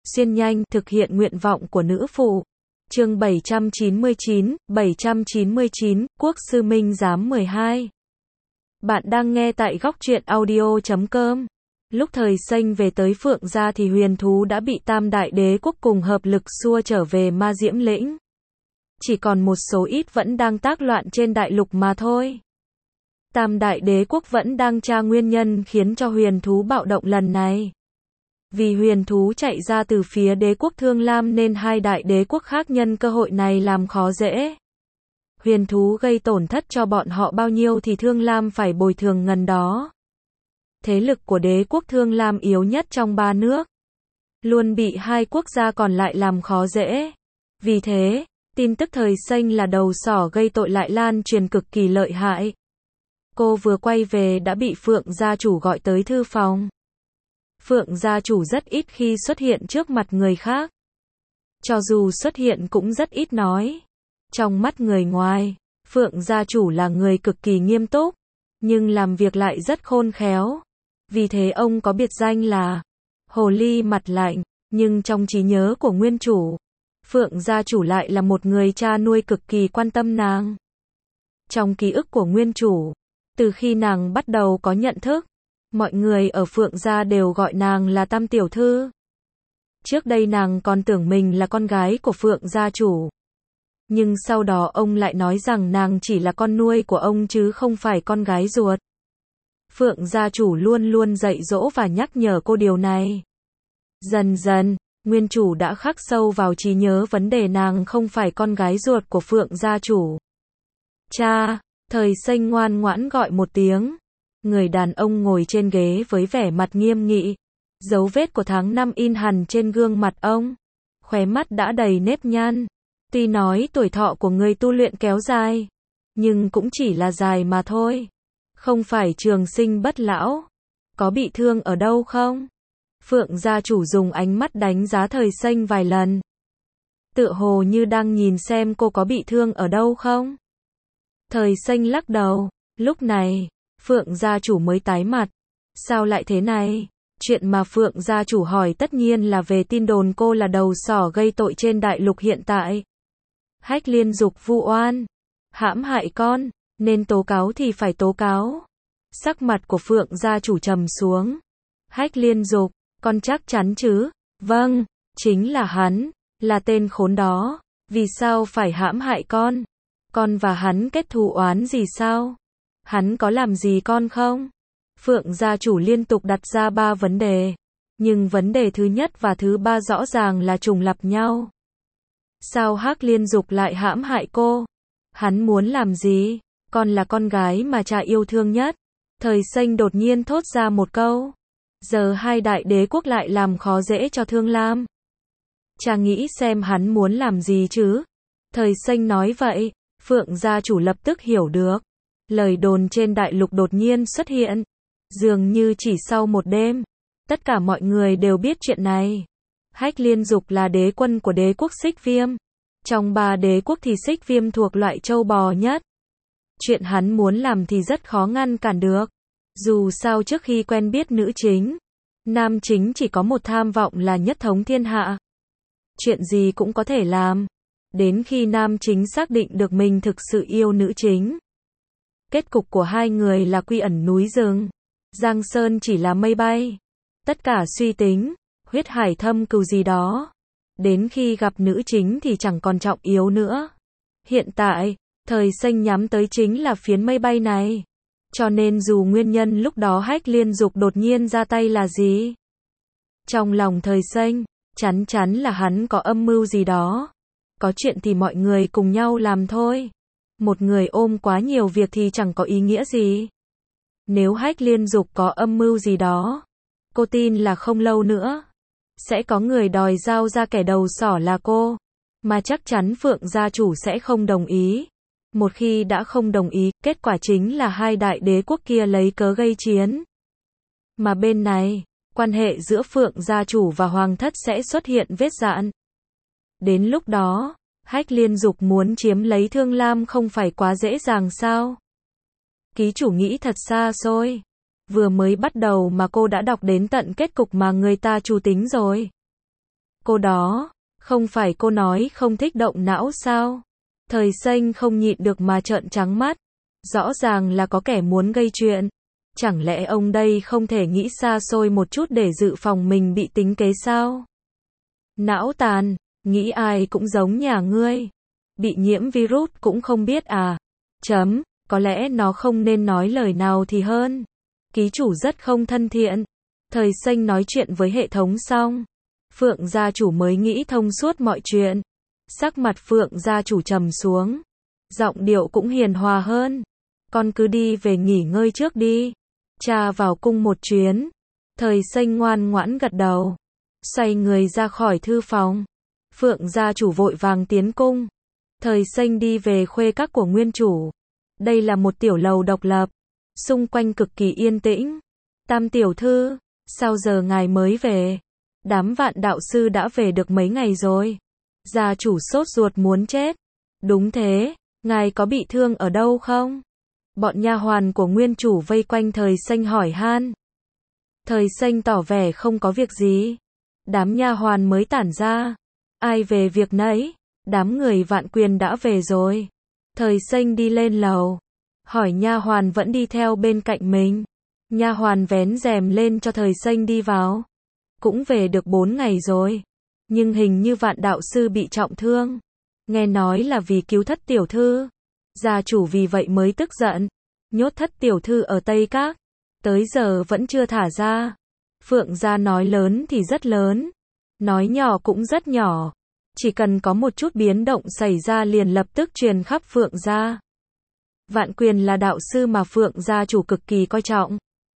xuyên nhanh, thực hiện nguyện vọng của nữ phụ. Chương 799, Quốc sư Minh giám 12. Bạn đang nghe tại góc truyện audio.com. Lúc Thời Xanh về tới Phượng gia thì huyền thú đã bị Tam Đại Đế Quốc cùng hợp lực xua trở về Ma Diễm Lĩnh. Chỉ còn một số ít vẫn đang tác loạn trên đại lục mà thôi. Tam Đại Đế Quốc vẫn đang tra nguyên nhân khiến cho huyền thú bạo động lần này. Vì huyền thú chạy ra từ phía đế quốc Thương Lam nên hai đại đế quốc khác nhân cơ hội này làm khó dễ. Huyền thú gây tổn thất cho bọn họ bao nhiêu thì Thương Lam phải bồi thường ngần đó. Thế lực của đế quốc Thương Lam yếu nhất trong ba nước, luôn bị hai quốc gia còn lại làm khó dễ. Vì thế, tin tức Thời Xanh là đầu sỏ gây tội lại lan truyền cực kỳ lợi hại. Cô vừa quay về đã bị Phượng gia chủ gọi tới thư phòng. Phượng gia chủ rất ít khi xuất hiện trước mặt người khác. Cho dù xuất hiện cũng rất ít nói. Trong mắt người ngoài, Phượng gia chủ là người cực kỳ nghiêm túc, nhưng làm việc lại rất khôn khéo. Vì thế ông có biệt danh là Hồ Ly mặt lạnh, nhưng trong trí nhớ của nguyên chủ, Phượng gia chủ lại là một người cha nuôi cực kỳ quan tâm nàng. Trong ký ức của nguyên chủ, từ khi nàng bắt đầu có nhận thức, mọi người ở Phượng gia đều gọi nàng là Tam tiểu thư. Trước đây nàng còn tưởng mình là con gái của Phượng gia chủ. Nhưng sau đó ông lại nói rằng nàng chỉ là con nuôi của ông chứ không phải con gái ruột. Phượng gia chủ luôn luôn dạy dỗ và nhắc nhở cô điều này. Dần dần, nguyên chủ đã khắc sâu vào trí nhớ vấn đề nàng không phải con gái ruột của Phượng gia chủ. Cha, Thời Xanh ngoan ngoãn gọi một tiếng. Người đàn ông ngồi trên ghế với vẻ mặt nghiêm nghị. Dấu vết của tháng năm in hằn trên gương mặt ông. Khóe mắt đã đầy nếp nhăn. Tuy nói tuổi thọ của người tu luyện kéo dài, nhưng cũng chỉ là dài mà thôi. Không phải trường sinh bất lão. Có bị thương ở đâu không? Phượng gia chủ dùng ánh mắt đánh giá Thời Xanh vài lần. Tựa hồ như đang nhìn xem cô có bị thương ở đâu không? Thời Xanh lắc đầu. Lúc này, Phượng gia chủ mới tái mặt. Sao lại thế này? Chuyện mà Phượng gia chủ hỏi tất nhiên là về tin đồn cô là đầu sỏ gây tội trên đại lục hiện tại. Hách Liên Dục vu oan, hãm hại con, nên tố cáo thì phải tố cáo. Sắc mặt của Phượng gia chủ trầm xuống. Hách Liên Dục, con chắc chắn chứ? Vâng, chính là hắn, là tên khốn đó. Vì sao phải hãm hại con? Con và hắn kết thù oán gì sao? Hắn có làm gì con không? Phượng gia chủ liên tục đặt ra 3 vấn đề. Nhưng vấn đề thứ nhất và thứ 3 rõ ràng là trùng lặp nhau. Sao Hách Liên Dục lại hãm hại cô? Hắn muốn làm gì? Con là con gái mà cha yêu thương nhất. Thời Xanh đột nhiên thốt ra một câu. Giờ hai đại đế quốc lại làm khó dễ cho Thương Lam. Cha nghĩ xem hắn muốn làm gì chứ? Thời Xanh nói vậy, Phượng gia chủ lập tức hiểu được. Lời đồn trên đại lục đột nhiên xuất hiện. Dường như chỉ sau một đêm, tất cả mọi người đều biết chuyện này. Hách Liên Dục là đế quân của đế quốc Xích Viêm. Trong 3 đế quốc thì Xích Viêm thuộc loại trâu bò nhất. Chuyện hắn muốn làm thì rất khó ngăn cản được. Dù sao trước khi quen biết nữ chính, nam chính chỉ có một tham vọng là nhất thống thiên hạ. Chuyện gì cũng có thể làm. Đến khi nam chính xác định được mình thực sự yêu nữ chính. Kết cục của hai người là quy ẩn núi rừng. Giang Sơn chỉ là mây bay. Tất cả suy tính, huyết hải thâm cừu gì đó. Đến khi gặp nữ chính thì chẳng còn trọng yếu nữa. Hiện tại, Thời Xanh nhắm tới chính là phiến mây bay này. Cho nên dù nguyên nhân lúc đó Hách Liên Dục đột nhiên ra tay là gì, trong lòng Thời Xanh, chắn chắn là hắn có âm mưu gì đó. Có chuyện thì mọi người cùng nhau làm thôi. Một người ôm quá nhiều việc thì chẳng có ý nghĩa gì. Nếu Hách Liên Dục có âm mưu gì đó, cô tin là không lâu nữa sẽ có người đòi giao ra kẻ đầu sỏ là cô. Mà chắc chắn Phượng gia chủ sẽ không đồng ý. Một khi đã không đồng ý, kết quả chính là hai đại đế quốc kia lấy cớ gây chiến. Mà bên này, quan hệ giữa Phượng gia chủ và Hoàng thất sẽ xuất hiện vết rạn. Đến lúc đó, Hách Liên Dục muốn chiếm lấy Thương Lam không phải quá dễ dàng sao? Ký chủ nghĩ thật xa xôi. Vừa mới bắt đầu mà cô đã đọc đến tận kết cục mà người ta chủ tính rồi. Cô đó, không phải cô nói không thích động não sao? Thời Xanh không nhịn được mà trợn trắng mắt. Rõ ràng là có kẻ muốn gây chuyện. Chẳng lẽ ông đây không thể nghĩ xa xôi một chút để dự phòng mình bị tính kế sao? Não tàn, nghĩ ai cũng giống nhà ngươi. Bị nhiễm virus cũng không biết à? Có lẽ nó không nên nói lời nào thì hơn. Ký chủ rất không thân thiện. Thời Xanh nói chuyện với hệ thống xong. Phượng gia chủ mới nghĩ thông suốt mọi chuyện. Sắc mặt Phượng gia chủ trầm xuống. Giọng điệu cũng hiền hòa hơn. Con cứ đi về nghỉ ngơi trước đi. Cha vào cung một chuyến. Thời Xanh ngoan ngoãn gật đầu. Xoay người ra khỏi thư phòng. Phượng gia chủ vội vàng tiến cung. Thời Xanh đi về khuê các của nguyên chủ. Đây là một tiểu lầu độc lập. Xung quanh cực kỳ yên tĩnh. Tam tiểu thư, sao giờ ngài mới về? Đám Vạn đạo sư đã về được mấy ngày rồi. Gia chủ sốt ruột muốn chết. Đúng thế, ngài có bị thương ở đâu không? Bọn nha hoàn của nguyên chủ vây quanh Thời Xanh hỏi han. Thời Xanh tỏ vẻ không có việc gì. Đám nha hoàn mới tản ra. Ai về việc nấy? Đám người Vạn Quyền đã về rồi. Thời Xanh đi lên lầu. Hỏi nha hoàn vẫn đi theo bên cạnh mình. Nha hoàn vén rèm lên cho Thời Xanh đi vào. Cũng về được 4 ngày rồi. Nhưng hình như Vạn đạo sư bị trọng thương. Nghe nói là vì cứu thất tiểu thư. Gia chủ vì vậy mới tức giận. Nhốt thất tiểu thư ở Tây Các. Tới giờ vẫn chưa thả ra. Phượng gia nói lớn thì rất lớn. Nói nhỏ cũng rất nhỏ. Chỉ cần có một chút biến động xảy ra liền lập tức truyền khắp Phượng gia. Vạn Quyền là đạo sư mà Phượng gia chủ cực kỳ coi trọng.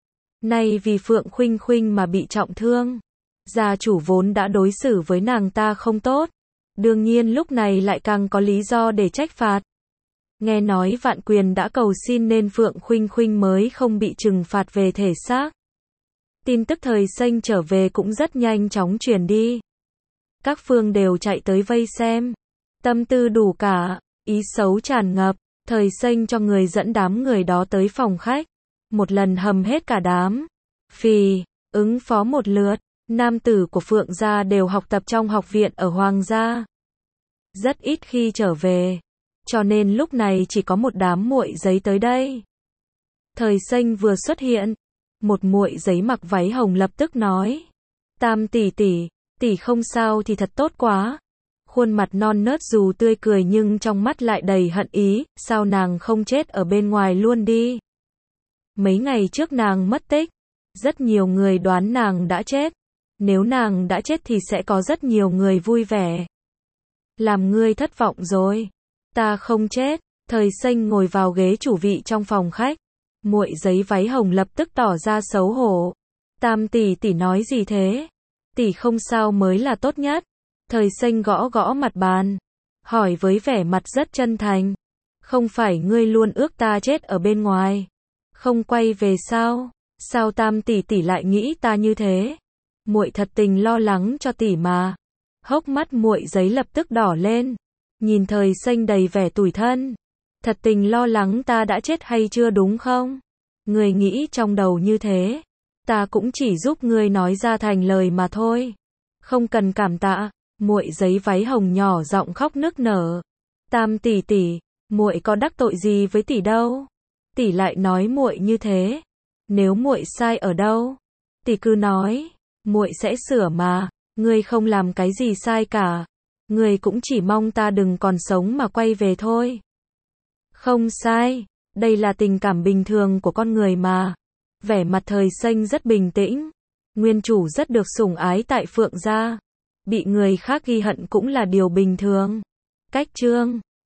Nay vì Phượng Khuynh Khuynh mà bị trọng thương. Gia chủ vốn đã đối xử với nàng ta không tốt. Đương nhiên lúc này lại càng có lý do để trách phạt. Nghe nói Vạn Quyền đã cầu xin nên Phượng Khuynh Khuynh mới không bị trừng phạt về thể xác. Tin tức Thời Xanh trở về cũng rất nhanh chóng truyền đi. Các phương đều chạy tới vây xem. Tâm tư đủ cả, ý xấu tràn ngập. Thời Xanh cho người dẫn đám người đó tới phòng khách. Một lần hầm hết cả đám. Phì, ứng phó một lượt. Nam tử của Phượng gia đều học tập trong học viện ở Hoàng gia. Rất ít khi trở về. Cho nên lúc này chỉ có một đám muội giấy tới đây. Thời Xanh vừa xuất hiện. Một muội giấy mặc váy hồng lập tức nói. Tam tỷ tỷ, tỷ không sao thì thật tốt quá. Khuôn mặt non nớt dù tươi cười nhưng trong mắt lại đầy hận ý, sao nàng không chết ở bên ngoài luôn đi. Mấy ngày trước nàng mất tích. Rất nhiều người đoán nàng đã chết. Nếu nàng đã chết thì sẽ có rất nhiều người vui vẻ. Làm ngươi thất vọng rồi. Ta không chết. Thời Xanh ngồi vào ghế chủ vị trong phòng khách. Muội giấy váy hồng lập tức tỏ ra xấu hổ. Tam tỷ tỷ nói gì thế? Tỷ không sao mới là tốt nhất. Thời Xanh gõ gõ mặt bàn. Hỏi với vẻ mặt rất chân thành. Không phải ngươi luôn ước ta chết ở bên ngoài. Không quay về sao? Sao Tam tỷ tỷ lại nghĩ ta như thế? Muội thật tình lo lắng cho tỷ mà. Hốc mắt muội giấy lập tức đỏ lên. Nhìn Thời Xanh đầy vẻ tủi thân. Thật tình lo lắng ta đã chết hay chưa đúng không? Ngươi nghĩ trong đầu như thế. Ta cũng chỉ giúp ngươi nói ra thành lời mà thôi. Không cần cảm tạ. Muội giấy váy hồng nhỏ giọng khóc nức nở. Tam tỷ tỷ, muội có đắc tội gì với tỷ đâu? Tỷ lại nói muội như thế. Nếu muội sai ở đâu, tỷ cứ nói, muội sẽ sửa mà. Ngươi không làm cái gì sai cả. Ngươi cũng chỉ mong ta đừng còn sống mà quay về thôi. Không sai, đây là tình cảm bình thường của con người mà. Vẻ mặt Thời Xanh rất bình tĩnh. Nguyên chủ rất được sủng ái tại Phượng gia. Bị người khác ghi hận cũng là điều bình thường. Cách chương